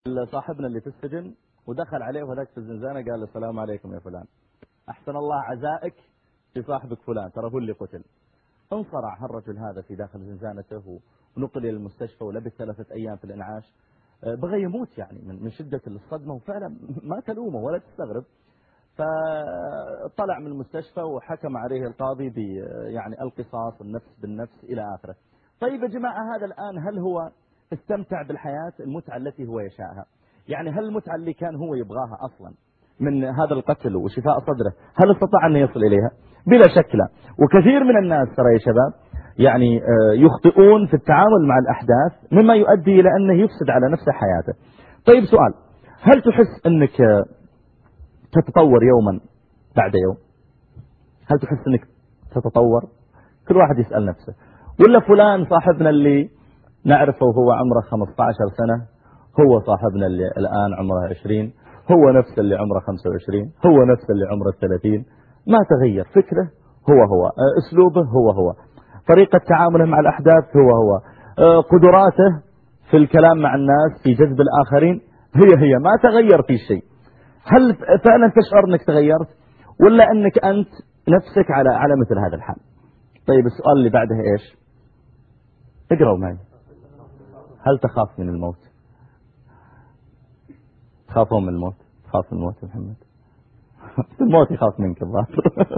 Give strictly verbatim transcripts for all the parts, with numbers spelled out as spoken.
صاحبنا اللي في السجن ودخل عليه وهذاك في الزنزانة قال له السلام عليكم يا فلان، أحسن الله عزائك في صاحبك فلان ترى هو اللي قتل. انصرع هالرجل هذا في داخل زنزانته ونقل إلى المستشفى ولبث ثلاثة أيام في الإنعاش، بغى يموت يعني من شدة الصدمة، وفعلا ما تلومه ولا تستغرب. فطلع من المستشفى وحكم عليه القاضي ب يعني القصاص النفس بالنفس إلى آخره. طيب يا جماعة، هذا الآن هل هو استمتع بالحياة المتعة التي هو يشاءها؟ يعني هل المتعة اللي كان هو يبغاها أصلا من هذا القتل وشفاء صدره هل استطاع أن يصل إليها؟ بلا شك لا. وكثير من الناس ترى يا شباب يعني يخطئون في التعامل مع الأحداث مما يؤدي إلى أنه يفسد على نفسه حياته. طيب سؤال، هل تحس أنك تتطور يوما بعد يوم؟ هل تحس أنك تتطور؟ كل واحد يسأل نفسه. ولا فلان صاحبنا اللي نعرفه وهو عمره خمسة عشر سنة هو صاحبنا اللي الآن عمره عشرين، هو نفس اللي عمره خمسة وعشرين، هو نفس اللي عمره ثلاثين، ما تغير. فكره هو هو، أسلوبه هو هو، طريقة تعامله مع الأحداث هو هو، قدراته في الكلام مع الناس في جذب الآخرين هي هي، ما تغير في شيء. هل فعلا تشعر أنك تغيرت ولا أنك أنت نفسك على على مثل هذا الحال؟ طيب السؤال اللي بعده إيش؟ اقرأوا معي. هل تخاف من الموت؟ تخافون من الموت؟ تخاف من الموت يا محمد؟ الموت يخاف منك الظاهر.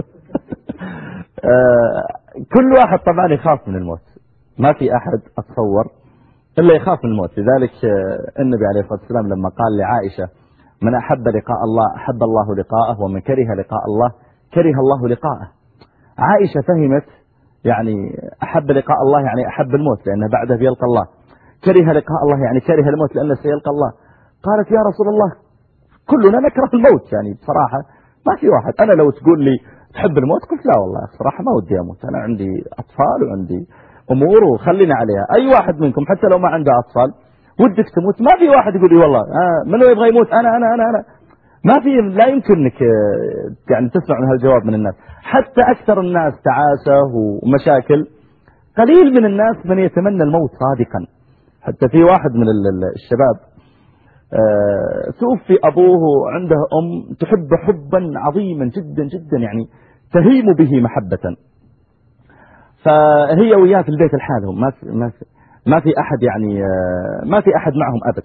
كل واحد طبعا يخاف من الموت، ما في أحد أتصور إلا يخاف من الموت. لذلك النبي عليه الصلاة والسلام لما قال لعائشة من أحب لقاء الله أحب الله لقاءه ومن كره لقاء الله كره الله لقاءه، عائشة فهمت يعني أحب لقاء الله يعني أحب الموت لأنه بعده بيلقى الله، كره لقاء الله يعني كره الموت لأنه سيلقى الله. قالت يا رسول الله كلنا نكره الموت، يعني بصراحة ما في واحد. أنا لو تقول لي تحب الموت قلت لا والله صراحة ما ودي أموت، أنا عندي أطفال وعندي أمور وخلينا عليها. أي واحد منكم حتى لو ما عنده أطفال ودك تموت، ما في واحد يقول لي والله آه منو يبغى يموت، أنا أنا أنا أنا ما في. لا يمكن انك يعني تسمع من هالجواب من الناس. حتى أكثر الناس تعاسة ومشاكل، قليل من الناس من يتمنى الموت صادقا. حتى في واحد من الشباب توفي أبوه، عنده أم تحب حبا عظيما جدا جدا، يعني تهيم به محبة، فهي وياه في البيت لحالهم، ما في ما في ما في أحد يعني ما في أحد معهم أبد.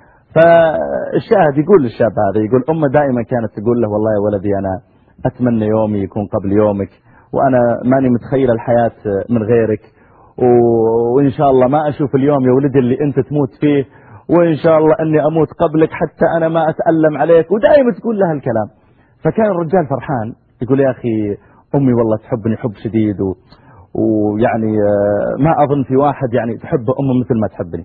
فالشاهد يقول للشاب هذا، يقول أمه دائما كانت تقول له والله يا ولدي أنا أتمنى يومي يكون قبل يومك، وأنا ماني متخيل الحياة من غيرك، وإن شاء الله ما أشوف اليوم يا ولدي اللي أنت تموت فيه، وإن شاء الله أني أموت قبلك حتى أنا ما أتألم عليك، ودائما تقول له الكلام. فكان الرجال فرحان يقول يا أخي أمي والله تحبني حب شديد، و... ويعني ما أظن في واحد يعني تحب أمه مثل ما تحبني.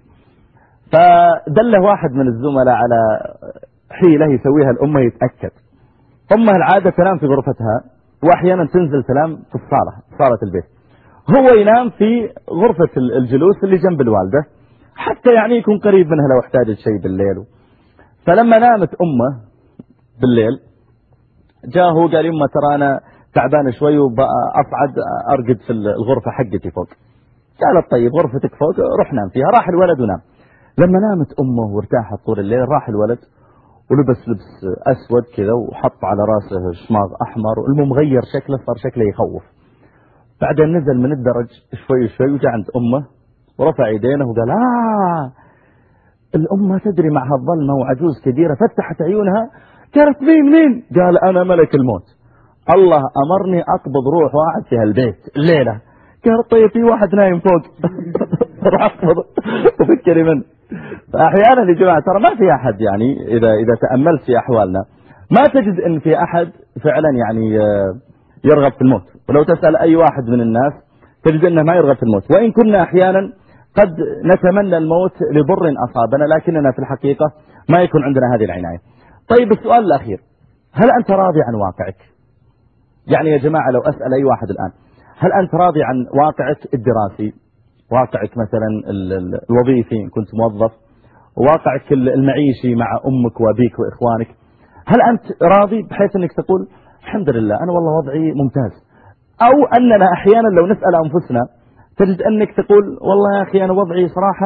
فدله واحد من الزملاء على حيلة يسويها الأمة يتأكد. أمه العادة تنام في غرفتها، وأحيانا تنزل تنام في الصالة، صالة البيت، هو ينام في غرفة الجلوس اللي جنب الوالدة حتى يعني يكون قريب منها لو احتاجت شيء بالليل. فلما نامت أمه بالليل جاء هو قال يمه ترى أنا تعبان شوي وأصعد أرقد في الغرفة حقتي فوق. قالت طيب غرفتك فوق روح نام فيها. راح الولد ونام. لما نامت أمه وارتاحت طول الليل راح الولد ولبس لبس أسود كذا وحط على راسه شماغ أحمر، والمهم غير شكله، صار شكله يخوف. بعدين نزل من الدرج شوي شوي وجاء عند أمه ورفع يدينه وقال آه الأم ما تدري معها الظلمة وعجوز كبيرة. فتحت عيونها قالت مين مين؟ قال أنا ملك الموت، الله أمرني أقبض روح واحد في هالبيت الليلة. قالت طيب في واحد نايم فوق راح أقبض وفكري منه. فأحيانا يا جماعة ترى ما في أحد يعني إذا إذا تأملت في أحوالنا ما تجد إن في أحد فعلا يعني يرغب في الموت. ولو تسأل أي واحد من الناس تجد أنه ما يرغب في الموت، وإن كنا أحيانا قد نتمنى الموت لضر أصابنا لكننا في الحقيقة ما يكون عندنا هذه العناية. طيب السؤال الأخير، هل أنت راضي عن واقعك؟ يعني يا جماعة لو أسأل أي واحد الآن هل أنت راضي عن واقعك الدراسي، واقعك مثلا الوظيفي كنت موظف، واقعك المعيشي مع أمك وأبيك وإخوانك، هل أنت راضي بحيث أنك تقول الحمد لله أنا والله وضعي ممتاز؟ أو أننا أحيانا لو نسأل أنفسنا تجد أنك تقول والله يا أخي أنا وضعي صراحة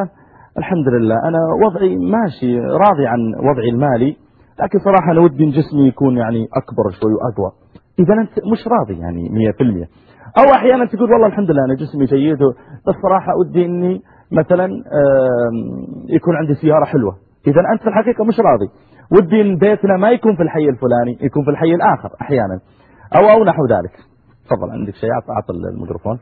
الحمد لله أنا وضعي ماشي راضي عن وضعي المالي، لكن صراحة أنا ودي إن جسمي يكون يعني أكبر شوي وأقوى. إذا أنت مش راضي يعني مية في المية، أو أحيانا تقول والله الحمد لله أنا جسمي جيد، بس صراحة ودي إني مثلا يكون عندي سيارة حلوة. إذا أنت في الحقيقة مش راضي، ودي إن بيتنا ما يكون في الحي الفلاني، يكون في الحي الآخر أحيانا، أو أو نحو ذلك. تفضل عندك شيء، أعطي الميكروفون.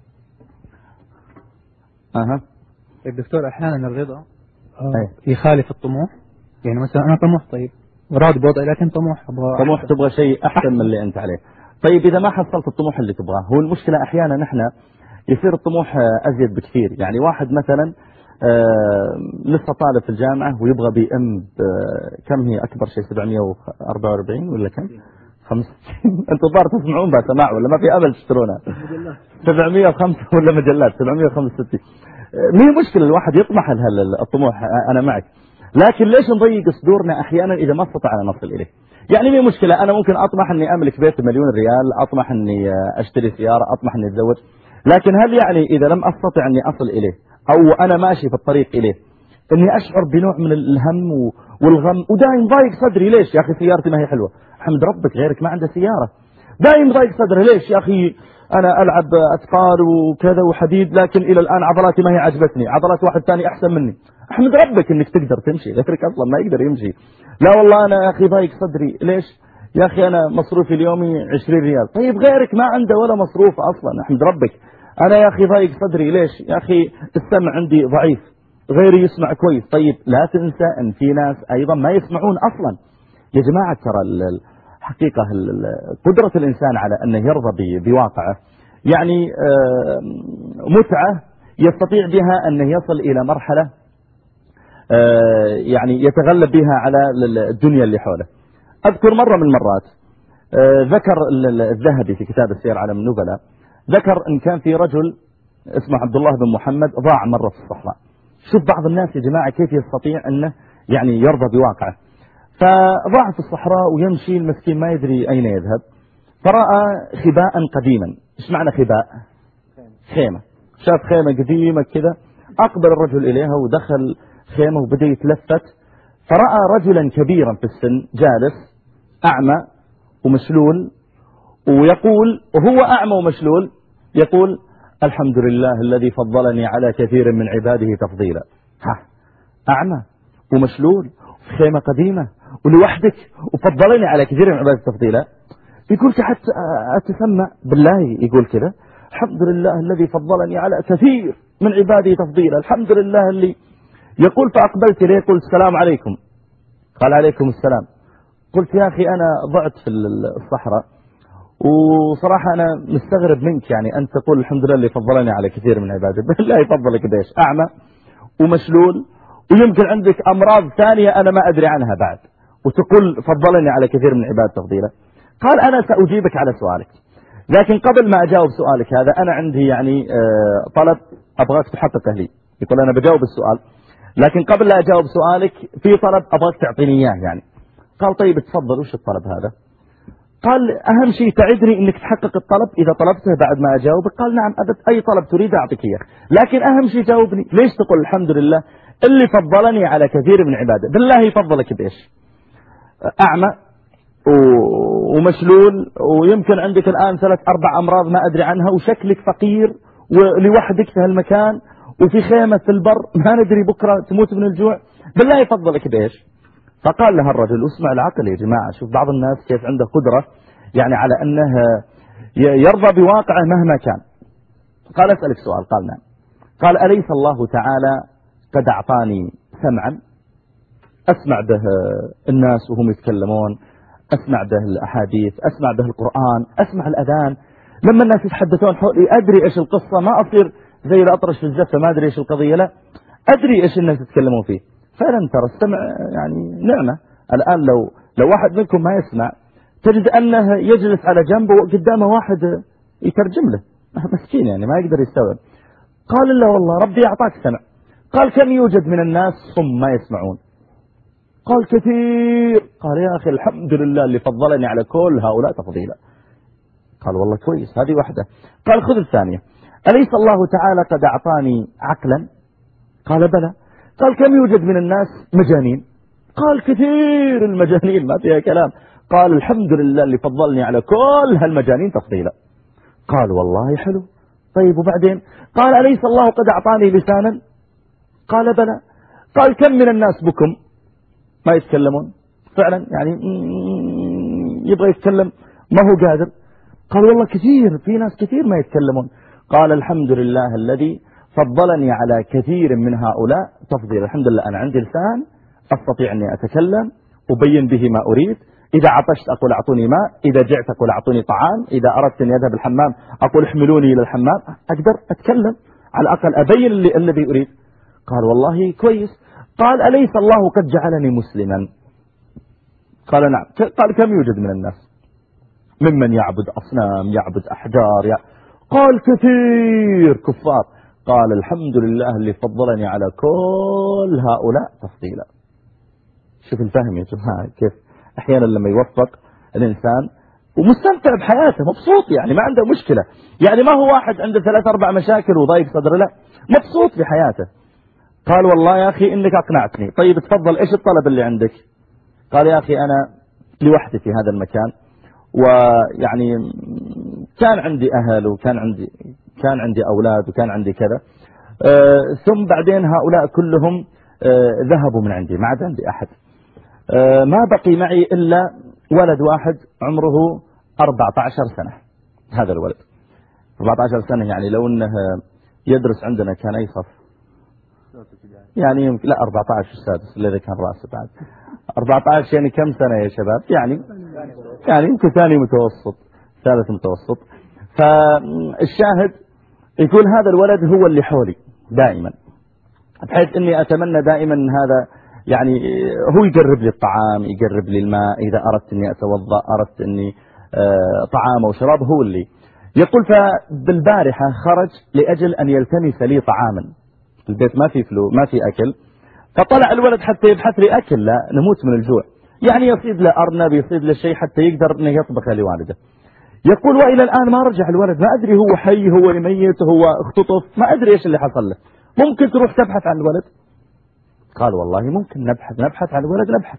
أها الدكتور أحيانا الرضا يخالف الطموح، يعني مثلا أنا طموح طيب وراضي بوضعي، لكن طموح أبغى طموح تبغى شيء أحسن من اللي أنت عليه. طيب إذا ما حصلت الطموح اللي تبغاه، هو المشكلة أحيانا نحن يصير الطموح أزيد بكثير. يعني واحد مثلا آه لسه طالب في الجامعة ويبغى بي ام كم هي أكبر شيء سبعمية وأربعة وأربعين ولا كم خمسة أنتوا ضار تسمعون بها سماع ولا ما في أمل تشترونها؟ سبعمية وخمسة ولا مجلات سبعمية وخمسة وستين. مين مشكلة الواحد يطمح الطموح، أنا معك، لكن ليش نضيق صدورنا أحيانا إذا ما استطعنا نصل إليه؟ يعني مين مشكلة أنا ممكن أطمح أني أملك بيت مليون ريال، أطمح أني أشتري سيارة، أطمح أني أتزوج، لكن هل يعني إذا لم أستطع أني أصل إليه أو أنا ماشي في الطريق إليه أني أشعر بنوع من الهم والغم ودايم ضايق صدري؟ ليش يا أخي سيارتي ما هي حلوة؟ حمد ربك غيرك ما عنده سيارة. دايم ضايق صدري ليش يا أخي؟ أنا ألعب أثقال وكذا وحديد، لكن إلى الآن عضلاتي ما هي عجبتني، عضلات واحد ثاني أحسن مني. أحمد ربك إنك تقدر تمشي، غيرك أصلا ما يقدر يمشي. لا والله أنا يا أخي ضايق صدري ليش يا أخي؟ أنا مصروفي اليومي عشرين ريال. طيب غيرك ما عنده ولا مصروف أصلا، أحمد ربك. أنا يا أخي ضايق صدري ليش يا أخي؟ السمع عندي ضعيف، غيري يسمع كويس. طيب لا تنسى أن في ناس أيضا ما يسمعون أصلا. يا جماعة ترى حقيقة قدرة الإنسان على أنه يرضى بواقعه يعني متعة يستطيع بها أنه يصل إلى مرحلة يعني يتغلب بها على الدنيا اللي حوله. أذكر مرة من المرات ذكر الذهبي في كتاب السير على النبلاء، ذكر أن كان في رجل اسمه عبد الله بن محمد ضاع مرة في الصحراء. شوف بعض الناس يا جماعة كيف يستطيع أنه يعني يرضى بواقعه. فضاع في الصحراء ويمشي المسكين ما يدري أين يذهب، فرأى خباء قديما. إيش معنى خباء؟ خيمة. شاف خيمة قديمة كذا، أقبل الرجل إليها ودخل خيمة وبدأ يتلفت، فرأى رجلا كبيرا في السن جالس أعمى ومشلول، ويقول وهو أعمى ومشلول يقول الحمد لله الذي فضلني على كثير من عباده تفضيلا. ها أعمى ومشلول في خيمة قديمة ولوحدك وفضلني على كثير من عباده تفضيلا. يقول حتى أتسمع بالله يقول كذا الحمد لله الذي فضلني على كثير من عباده تفضيلا، الحمد لله اللي يقول. فأقبلت إليه قلت السلام عليكم. قال عليكم السلام. قلت يا أخي أنا ضعت في الصحراء وصراحة أنا مستغرب منك، يعني أنت تقول الحمد لله اللي فضلني على كثير من عباده، بالله يفضلك بإيش؟ أعمى ومشلول ويمكن عندك أمراض ثانية أنا ما أدري عنها بعد، وتقول فضلني على كثير من عباده تفضيلا. قال أنا سأجيبك على سؤالك، لكن قبل ما أجاوب سؤالك هذا أنا عندي يعني طلب أبغاك تحققه لي. يقول أنا بجاوب السؤال، لكن قبل لا أجاوب سؤالك في طلب أبغاك تعطيني إياه يعني. قال طيب تفضل، وش الطلب هذا؟ قال أهم شيء تعدني أنك تحقق الطلب إذا طلبته بعد ما أجاوبك. قال نعم أبد، أي طلب تريد أعطيك إياه، لكن أهم شيء جاوبني ليش تقول الحمد لله اللي فضلني على كثير من عباده؟ بالله يفضلك بإيش؟ أعمى ومشلول ويمكن عندك الآن ثلاث أربع أمراض ما أدري عنها، وشكلك فقير ولوحدك في هالمكان وفي خيمة في البر ما ندري بكرة تموت من الجوع، بالله يفضلك بإيش؟ فقال له الرجل واسمع العقل يا جماعة، شوف بعض الناس كيف عنده قدرة يعني على أنه يرضى بواقعه مهما كان. قال أسألك سؤال. قال نعم. قال أليس الله تعالى قد أعطاني سمعا أسمع به الناس وهم يتكلمون، أسمع به الأحاديث، أسمع به القرآن، أسمع الأذان، لما الناس يتحدثون حولي أدري إيش القصة، ما أصير زي الأطرش في الزفة ما أدري إيش القضية، لا أدري إيش الناس يتكلمون فيه. فعلا ترى السمع يعني نعمة. الآن لو لو واحد منكم ما يسمع تجد أنه يجلس على جنبه وقدامه واحد يترجم له، مسكين يعني ما يقدر يستوعب. قال الله والله ربي أعطاك سمع. قال كم يوجد من الناس صم ما يسمعون؟ قال كثير. قال يا أخي الحمد لله اللي فضلني على كل هؤلاء تفضيلا. قال والله كويس، هذه واحدة. قال خذ الثانية. أليس الله تعالى قد أعطاني عقلا؟ قال بلى. قال كم يوجد من الناس مجانين؟ قال كثير المجانين ما فيها كلام. قال الحمد لله اللي فضلني على كل هالمجانين تفضيلا. قال والله حلو. طيب وبعدين؟ قال أليس الله قد أعطاني لسانا؟ قال بلى. قال كم من الناس بكم ما يتكلمون فعلا، يعني يبغى يتكلم ما هو قادر. قال والله كثير، في ناس كثير ما يتكلمون. قال الحمد لله الذي فضلني على كثير من هؤلاء تفضيل. الحمد لله أنا عندي لسان أستطيع أني أتكلم أبين به ما أريد. إذا عطشت أقول أعطوني ماء، إذا جعت أقول أعطوني طعام، إذا أردت أن أذهب الحمام أقول احملوني إلى الحمام. أقدر أتكلم على الأقل أبين اللي الذي أريد. قال والله كويس. قال أليس الله قد جعلني مسلما؟ قال نعم. قال كم يوجد من الناس ممن يعبد أصنام يعبد أحجار يع... قال كثير كفار. قال الحمد لله اللي فضلني على كل هؤلاء تفضيلا. شوف الفهم يا جماعة كيف أحيانا لما يوفق الإنسان ومستمتع بحياته مبسوط، يعني ما عنده مشكلة، يعني ما هو واحد عنده ثلاث أربع مشاكل وضايق صدره، لا مبسوط بحياته. قال والله يا أخي إنك أقنعتني. طيب تفضل إيش الطلب اللي عندك؟ قال يا أخي أنا لوحدي في هذا المكان، ويعني كان عندي أهل وكان عندي كان عندي أولاد وكان عندي كذا، آه ثم بعدين هؤلاء كلهم آه ذهبوا من عندي، ما عاد عندي أحد، آه ما بقي معي إلا ولد واحد عمره أربعة عشر سنة. هذا الولد أربعة عشر سنة، يعني لو أنه يدرس عندنا كان أي صف؟ يعني لا أربعة عشر السادس الذي كان رأسه بعد أربعة عشر، يعني كم سنة يا شباب؟ يعني يعني يمكن ثاني متوسط ثالث متوسط. فالشاهد يكون هذا الولد هو اللي حولي دائما، بحيث اني اتمنى دائما ان هذا يعني هو يقرب لي الطعام، يقرب لي الماء، اذا اردت اني اتوضا، اردت اني آه طعام وشراب هو اللي يقول. فبالبارحة خرج لاجل ان يلتمس لي طعاما، البيت ما في فلو ما في اكل، فطلع الولد حتى يبحث لي اكل، لا نموت من الجوع، يعني يصيد له ارنب يصيد له شيء حتى يقدر انه يطبخ لوالده. يقول والى الان ما رجع الولد، ما ادري هو حي هو ميت هو اختطف، ما ادري ايش اللي حصل له. ممكن تروح تبحث عن الولد؟ قال والله ممكن نبحث نبحث عن الولد نبحث.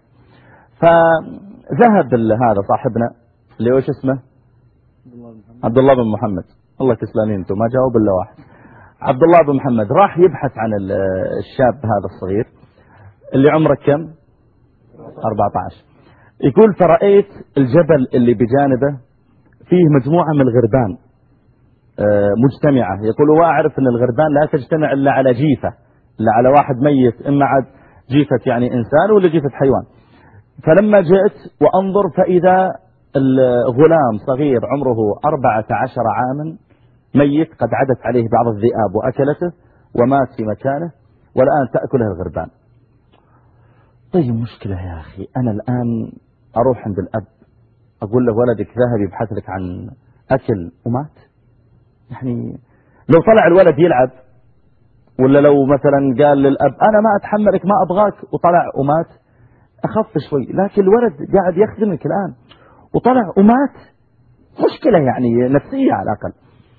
فذهب هذا صاحبنا اللي هو اسمه عبد الله بن محمد، الله تسلمين انتم ما جاوب الا واحد، عبد الله بن محمد راح يبحث عن الشاب هذا الصغير اللي عمره كم؟ أربعة عشر. يقول فرأيت الجبل اللي بجانبه فيه مجموعة من الغربان مجتمعة. يقول وأعرف أن الغربان لا تجتمع إلا على جيفة، إلا على واحد ميت، إما عاد جيفة يعني إنسان ولا جيفة حيوان. فلما جئت وأنظر فإذا الغلام صغير عمره أربعة عشر عاما ميت، قد عدت عليه بعض الذئاب وأكلته ومات في مكانه، والآن تأكله الغربان. طيب مشكلة يا أخي، أنا الآن أروح عند الأب أقول له ولدك ذهب يبحث لك عن أكل ومات؟ يعني لو طلع الولد يلعب، ولا لو مثلا قال للأب أنا ما أتحملك ما أبغاك وطلع ومات، أخف شوي، لكن الولد قاعد يخدمك الآن وطلع ومات، مشكلة يعني نفسية على الأقل.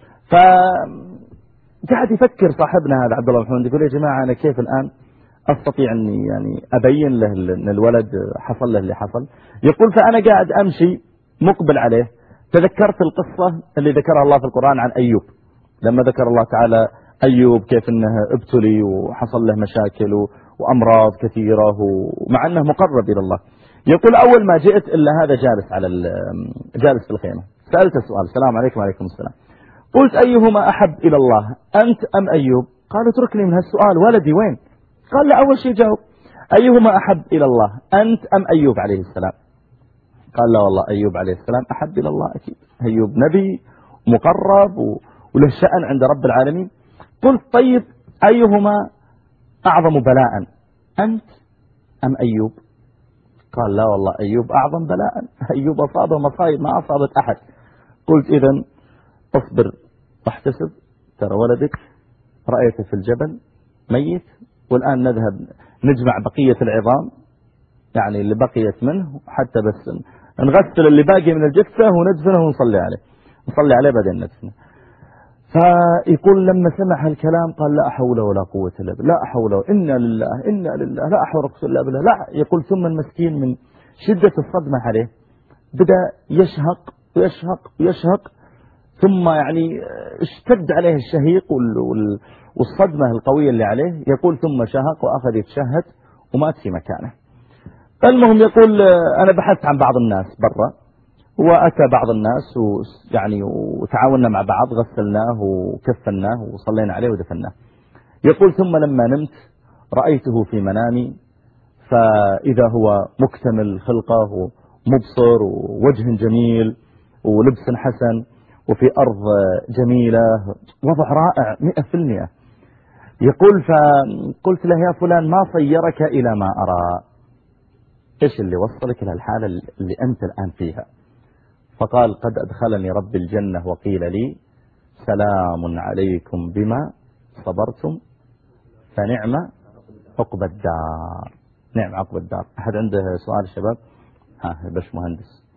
فقاعد يفكر صاحبنا هذا عبد الله بن محمد، يقول يا جماعة أنا كيف الآن أستطيع أني يعني أبين له أن الولد حصل له اللي حصل. يقول فأنا قاعد أمشي مقبل عليه، تذكرت القصة اللي ذكرها الله في القرآن عن أيوب، لما ذكر الله تعالى أيوب كيف أنه ابتلي وحصل له مشاكل وأمراض كثيرة ومع أنه مقرب إلى الله. يقول أول ما جئت إلا هذا جالس على جالس في الخيمة، سألت السؤال السلام عليكم وعليكم السلام، قلت أيهما أحب إلى الله أنت أم أيوب؟ قال اتركني من هالسؤال، ولدي وين؟ قال لا أول شيء جاوب أيهما أحب إلى الله أنت أم أيوب عليه السلام؟ قال لا والله أيوب عليه السلام أحب إلى الله أكيد، أيوب نبي مقرب وله شأن عند رب العالمين. قلت طيب أيهما أعظم بلاء أنت أم أيوب؟ قال لا والله أيوب أعظم بلاء، أيوب أصابه مصايب ما أصابت أحد. قلت إذن اصبر واحتسب، ترى ولدك رأيته في الجبل ميت، والآن نذهب نجمع بقية العظام يعني اللي بقيت منه حتى بس نغسل اللي باقي من الجثة وندفنه ونصلي عليه نصلي عليه بعدين ندفنه. ف فيقول لما سمع هالكلام قال لا حول ولا قوة إلا بالله، لا حول ولا إنا لله إنا لله لا حول ولا قوة إلا بالله. لا يقول ثم المسكين من شدة الصدمة عليه بدأ يشهق ويشهق ويشهق، ثم يعني اشتد عليه الشهيق والصدمة القوية اللي عليه. يقول ثم شهق وأخذ يتشهد ومات في مكانه. المهم يقول أنا بحثت عن بعض الناس برا، وأتى بعض الناس ويعني وتعاوننا مع بعض، غسلناه وكفناه وصلينا عليه ودفناه. يقول ثم لما نمت رأيته في منامي، فإذا هو مكتمل الخلقة ومبصر ووجه جميل ولبس حسن وفي أرض جميلة، وضع رائع مئة في المئة. يقول فقلت له يا فلان ما صيرك إلى ما أرى، إيش اللي وصلك إلى الحالة اللي أنت الآن فيها؟ فقال قد أدخلني رب الجنة وقيل لي سلام عليكم بما صبرتم فنعم عقب الدار. نعم عقب الدار. أحد عنده سؤال شباب؟ ها باش مهندس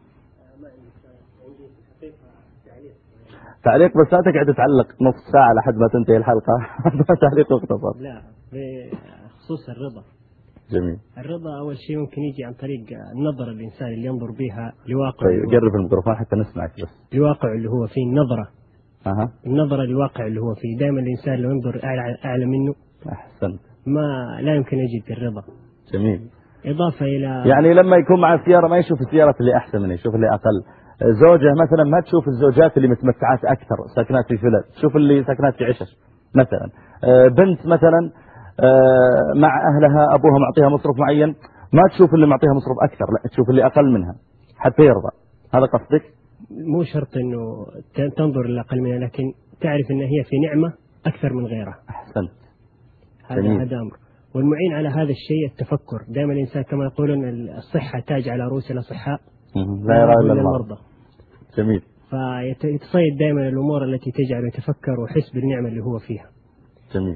تعليق، بس لا تقعد تعلق نص ساعة لحد ما تنتهي الحلقة. تعليق مختصر. لا بخصوص الرضا. جميل. الرضا أول شيء ممكن يجي عن طريق النظرة الإنسان اللي ينظر بها لواقع. طيب قرب الميكروفون حتى نسمعك بس. لواقع اللي هو فيه النظرة. أها. النظرة لواقع اللي هو فيه. دائما الإنسان لو ينظر أعلى أعلى منه. أحسنت. ما لا يمكن يجد الرضا. جميل. إضافة إلى يعني لما يكون مع السيارة ما يشوف السيارة اللي أحسن منه، يشوف اللي أقل. زوجة مثلا ما تشوف الزوجات اللي متمتعات أكثر ساكنات في فلل، تشوف اللي ساكنات في عشش مثلا. بنت مثلا مع أهلها أبوها معطيها مصروف معين، ما تشوف اللي معطيها مصروف أكثر، لا تشوف اللي أقل منها حتى يرضى. هذا قصدك؟ مو شرط أنه تنظر للأقل منها، لكن تعرف أن هي في نعمة أكثر من غيرها. أحسنت. هذا هذا أمر. والمعين على هذا الشيء التفكر. دائما الإنسان كما يقولون الصحة تاج على رؤوس الأصحاء لا يرى إلا المرضى. جميل. فيتصيد دائما الأمور التي تجعله يتفكر ويحس بالنعمة اللي هو فيها. جميل.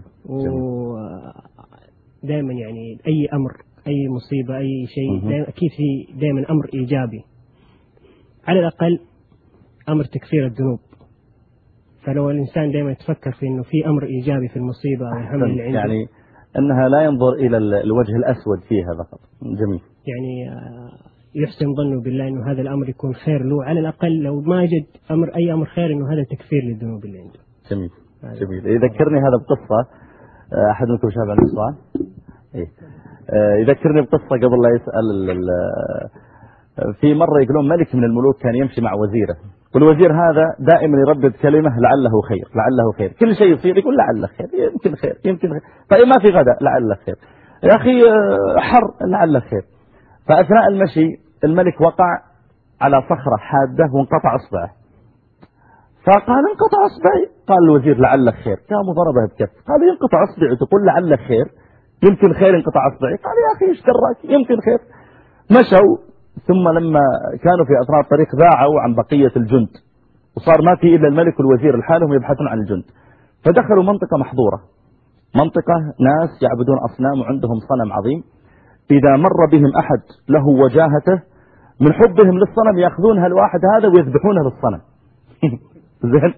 ودائما يعني أي أمر أي مصيبة أي شيء أكيد في دائما أمر إيجابي، على الأقل أمر تكفير الذنوب. فلو الإنسان دائما يتفكر في أنه في أمر إيجابي في المصيبة أو الهم اللي عنده، يعني أنها لا ينظر إلى الوجه الأسود فيها فقط. جميل. يعني يحسن ظنه بالله أنه هذا الأمر يكون خير له، على الأقل لو ما يجد أمر أي أمر خير أنه هذا تكفير للذنوب اللي عنده. جميل. جميل. يذكرني هذا بقصة، أحد منكم شاب عنده سؤال؟ إيه. يذكرني بقصة قبل لا يسأل. في مرة يقولون ملك من الملوك كان يمشي مع وزيره، والوزير هذا دائما يردد كلمة لعله خير لعله خير، كل شيء يصير يقول لعله خير يمكن خير يمكن خير. طيب ما في غداء لعله خير، يا أخي حر لعله خير. فأثناء المشي الملك وقع على صخرة حادة وانقطع أصبعه، فقال انقطع أصبعي. قال الوزير لعله خير، قام ضربه بكف. قال ينقطع أصبعي وتقول لعله خير، يمكن خير انقطع أصبعي. قال يا أخي ايش دراك يمكن خير. مشوا، ثم لما كانوا في أثناء الطريق ذاعوا عن بقية الجند، وصار ما في إلا الملك والوزير لحالهم يبحثون عن الجند. فدخلوا منطقة محظورة، منطقة ناس يعبدون أصنام وعندهم صنم عظيم، إذا مر بهم أحد له وجاهته من حبهم للصنم يأخذونها الواحد هذا ويذبحونه للصنم. زين.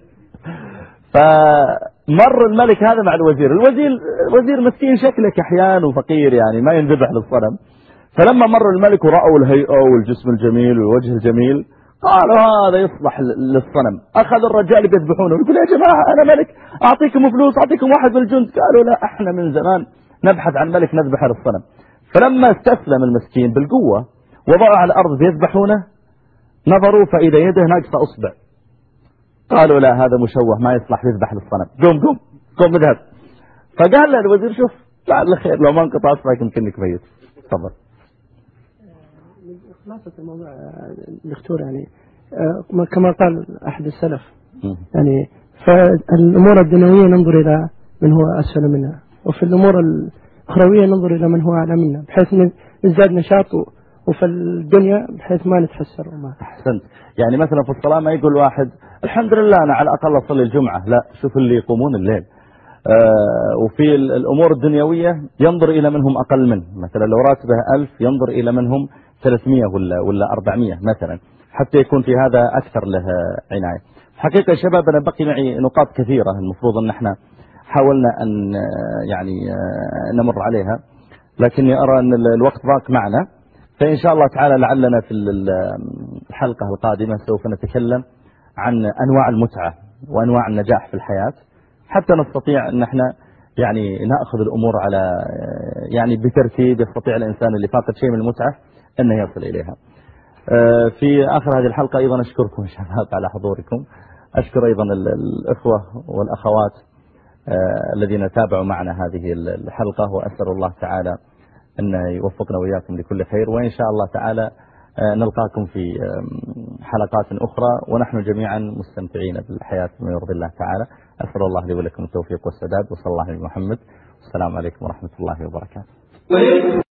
فمر الملك هذا مع الوزير، الوزير الوزير مسكين شكله كحيان وفقير يعني ما ينذبح للصنم. فلما مر الملك ورأوا الهيئة والجسم الجميل والوجه الجميل قالوا هذا يصلح للصنم. أخذ الرجال بيذبحونه ويقول يا جماعة أنا ملك أعطيكم فلوس أعطيكم واحد من الجند. قالوا لا احنا من زمان نبحث عن ملك نذبحه للصنم. فلما استسلم المسكين بالقوة وضعوا على الأرض يذبحونه، نظروا فإذا يده ناقصة أصبع. قالوا لا هذا مشوه ما يصلح يذبح للصنم، قوم قوم قوم اذهب. فقال له الوزير شوف لعل خير لو ما انقطع أصبعك يمكنك ميت. تفضل. خلاصة الموضوع دكتور يعني كما قال أحد السلف يعني فالأمور الدنيوية ننظر إلى من هو أسفل منها، وفي الأمور الأخروية ننظر إلى من هو أعلى منا بحيث نزداد نشاط وفي الدنيا بحيث ما نتحسر وما. أحسنت. يعني مثلا في الصلاة ما يقول واحد الحمد لله أنا على الأقل أصلي الجمعة، لا شوف اللي يقومون الليل. آه وفي الأمور الدنيوية ينظر إلى منهم أقل منه، مثلا لو راتبه ألف ينظر إلى منهم ثلاثمية ولا ولا أربعمية مثلا. حتى يكون في هذا أكثر له عناية. حقيقة يا شباب أنا بقي معي نقاط كثيرة المفروض أن احنا حاولنا أن يعني نمر عليها، لكني أرى أن الوقت ضاق معنا، فإن شاء الله تعالى لعلنا في الحلقة القادمة سوف نتكلم عن أنواع المتعة وأنواع النجاح في الحياة، حتى نستطيع أن احنا يعني نأخذ الأمور على يعني بترتيب يستطيع الإنسان اللي فاقد شيء من المتعة أنه يصل إليها. في آخر هذه الحلقة أيضا أشكركم يا شباب على حضوركم، أشكر أيضا الأخوة والأخوات الذين تابعوا معنا هذه الحلقة، وأسأل الله تعالى أن يوفقنا وإياكم لكل خير، وإن شاء الله تعالى نلقاكم في حلقات أخرى ونحن جميعا مستمتعين بالحياة بما يرضي الله تعالى. أسأل الله لي ولكم التوفيق والسداد، وصلى الله على محمد، والسلام عليكم ورحمة الله وبركاته.